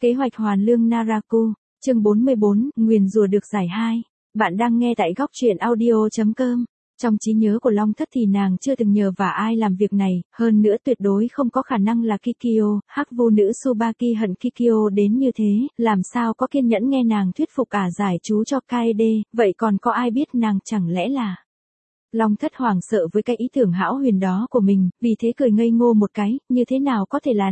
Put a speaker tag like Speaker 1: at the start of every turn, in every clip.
Speaker 1: Kế hoạch hoàn lương Naraku, chương 44, nguyền rủa được giải 2. Bạn đang nghe tại góc truyện audio.com. Trong trí nhớ của Long Thất thì nàng chưa từng nhờ vả ai làm việc này, hơn nữa tuyệt đối không có khả năng là Kikyo, hắc vô nữ Tsubaki hận Kikyo đến như thế, làm sao có kiên nhẫn nghe nàng thuyết phục giải chú cho Kaede, vậy còn có ai biết nàng chẳng lẽ là... Long Thất hoảng sợ với cái ý tưởng hão huyền đó của mình, vì thế cười ngây ngô một cái, như thế nào có thể là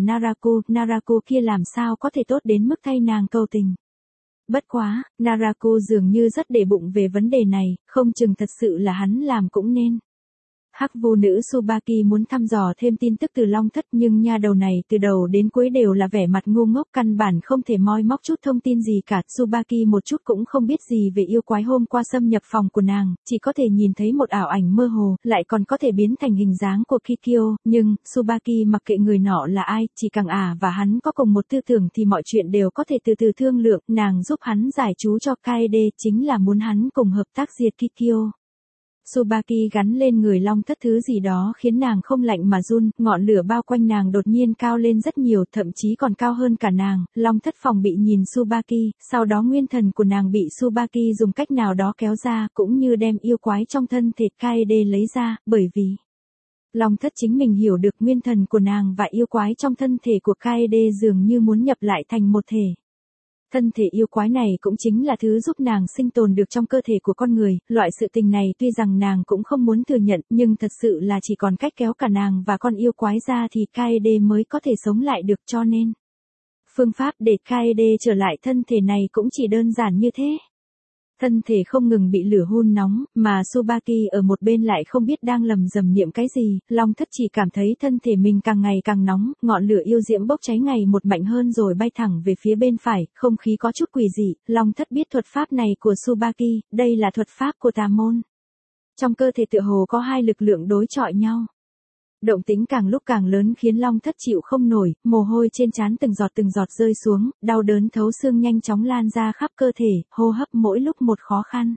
Speaker 1: Naraku kia làm sao có thể tốt đến mức thay nàng cầu tình. Bất quá, Naraku dường như rất để bụng về vấn đề này, không chừng thật sự là hắn làm cũng nên. Hắc vô nữ Tsubaki muốn thăm dò thêm tin tức từ Long Thất nhưng nha đầu này từ đầu đến cuối đều là vẻ mặt ngu ngốc căn bản không thể moi móc chút thông tin gì cả. Tsubaki một chút cũng không biết gì về yêu quái hôm qua xâm nhập phòng của nàng, chỉ có thể nhìn thấy một ảo ảnh mơ hồ, lại còn có thể biến thành hình dáng của Kikyo, nhưng Tsubaki mặc kệ người nọ là ai, chỉ càng và hắn có cùng một tư tưởng thì mọi chuyện đều có thể từ từ thương lượng, nàng giúp hắn giải chú cho Kaede chính là muốn hắn cùng hợp tác diệt Kikyo. Tsubaki gắn lên người Long Thất thứ gì đó khiến nàng không lạnh mà run, ngọn lửa bao quanh nàng đột nhiên cao lên rất nhiều, thậm chí còn cao hơn cả nàng. Long Thất phòng bị nhìn Tsubaki, sau đó nguyên thần của nàng bị Tsubaki dùng cách nào đó kéo ra, cũng như đem yêu quái trong thân thể Kaede lấy ra, bởi vì Long Thất chính mình hiểu được nguyên thần của nàng và yêu quái trong thân thể của Kaede dường như muốn nhập lại thành một thể. Thân thể yêu quái này cũng chính là thứ giúp nàng sinh tồn được trong cơ thể của con người, loại sự tình này tuy rằng nàng cũng không muốn thừa nhận nhưng thật sự là chỉ còn cách kéo cả nàng và con yêu quái ra thì Kaede mới có thể sống lại được, cho nên phương pháp để Kaede trở lại thân thể này cũng chỉ đơn giản như thế. Thân thể không ngừng bị lửa hun nóng, mà Tsubaki ở một bên lại không biết đang lầm rầm niệm cái gì, Long Thất chỉ cảm thấy thân thể mình càng ngày càng nóng, ngọn lửa yêu diễm bốc cháy ngày một mạnh hơn rồi bay thẳng về phía bên phải, không khí có chút quỷ dị, Long Thất biết thuật pháp này của Tsubaki, đây là thuật pháp của tà môn. Trong cơ thể tựa hồ có hai lực lượng đối chọi nhau. Động tĩnh càng lúc càng lớn khiến Long Thất chịu không nổi, mồ hôi trên trán từng giọt rơi xuống, đau đớn thấu xương nhanh chóng lan ra khắp cơ thể, hô hấp mỗi lúc một khó khăn.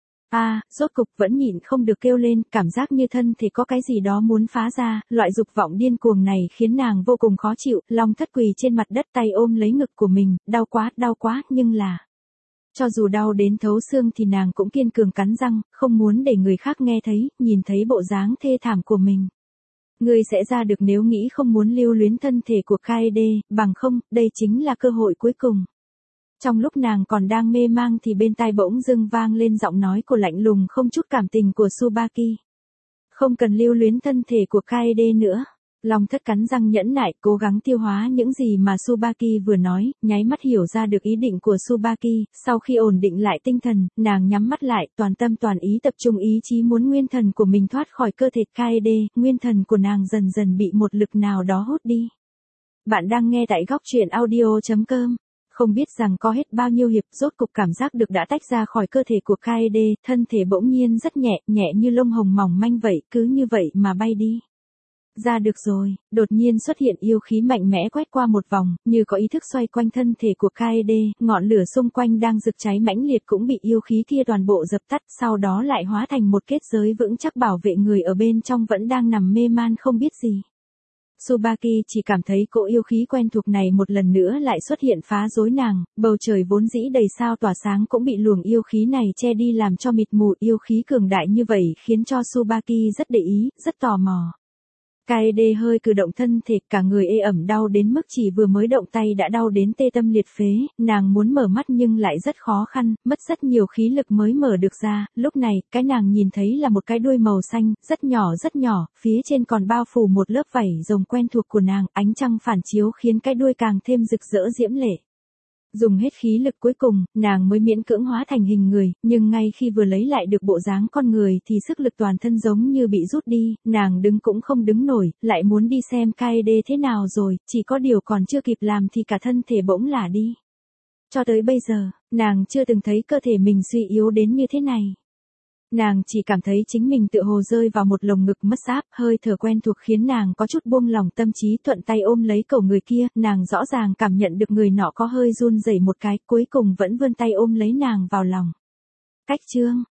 Speaker 1: Rốt cục vẫn nhịn không được kêu lên, cảm giác như thân thể có cái gì đó muốn phá ra, loại dục vọng điên cuồng này khiến nàng vô cùng khó chịu, Long Thất quỳ trên mặt đất tay ôm lấy ngực của mình, đau quá, nhưng là... Cho dù đau đến thấu xương thì nàng cũng kiên cường cắn răng, không muốn để người khác nghe thấy, nhìn thấy bộ dáng thê thảm của mình. Ngươi sẽ ra được nếu nghĩ không muốn lưu luyến thân thể của Kaede, bằng không, đây chính là cơ hội cuối cùng. Trong lúc nàng còn đang mê mang thì bên tai bỗng dưng vang lên giọng nói của lạnh lùng không chút cảm tình của Tsubaki. Không cần lưu luyến thân thể của Kaede nữa. Long Thất cắn răng nhẫn nại, cố gắng tiêu hóa những gì mà Tsubaki vừa nói, nháy mắt hiểu ra được ý định của Tsubaki, sau khi ổn định lại tinh thần, nàng nhắm mắt lại, toàn tâm toàn ý tập trung ý chí muốn nguyên thần của mình thoát khỏi cơ thể Kaede, nguyên thần của nàng dần dần bị một lực nào đó hút đi. Bạn đang nghe tại góc truyện audio.com. Không biết rằng có hết bao nhiêu hiệp, rốt cục cảm giác được đã tách ra khỏi cơ thể của Kaede, thân thể bỗng nhiên rất nhẹ như lông hồng mỏng manh vậy, cứ như vậy mà bay đi. Ra được rồi, đột nhiên xuất hiện yêu khí mạnh mẽ quét qua một vòng, như có ý thức xoay quanh thân thể của Kaede, ngọn lửa xung quanh đang rực cháy mãnh liệt cũng bị yêu khí kia toàn bộ dập tắt, sau đó lại hóa thành một kết giới vững chắc bảo vệ người ở bên trong vẫn đang nằm mê man không biết gì. Tsubaki chỉ cảm thấy cỗ yêu khí quen thuộc này một lần nữa lại xuất hiện phá rối nàng, bầu trời vốn dĩ đầy sao tỏa sáng cũng bị luồng yêu khí này che đi làm cho mịt mù, yêu khí cường đại như vậy khiến cho Tsubaki rất để ý, rất tò mò. Kaede hơi cử động thân thể, cả người ê ẩm đau đến mức chỉ vừa mới động tay đã đau đến tê tâm liệt phế, nàng muốn mở mắt nhưng lại rất khó khăn, mất rất nhiều khí lực mới mở được ra, lúc này, cái nàng nhìn thấy là một cái đuôi màu xanh, rất nhỏ, phía trên còn bao phủ một lớp vảy rồng quen thuộc của nàng, ánh trăng phản chiếu khiến cái đuôi càng thêm rực rỡ diễm lệ. Dùng hết khí lực cuối cùng, nàng mới miễn cưỡng hóa thành hình người, nhưng ngay khi vừa lấy lại được bộ dáng con người thì sức lực toàn thân giống như bị rút đi, nàng đứng cũng không đứng nổi, lại muốn đi xem Kaede thế nào rồi, chỉ có điều còn chưa kịp làm thì cả thân thể bỗng lả đi. Cho tới bây giờ, nàng chưa từng thấy cơ thể mình suy yếu đến như thế này. Nàng chỉ cảm thấy chính mình tựa hồ rơi vào một lồng ngực mất sáp, hơi thở quen thuộc khiến nàng có chút buông lỏng tâm trí, thuận tay ôm lấy cổ người kia, nàng rõ ràng cảm nhận được người nọ có hơi run rẩy một cái, cuối cùng vẫn vươn tay ôm lấy nàng vào lòng. Cách chương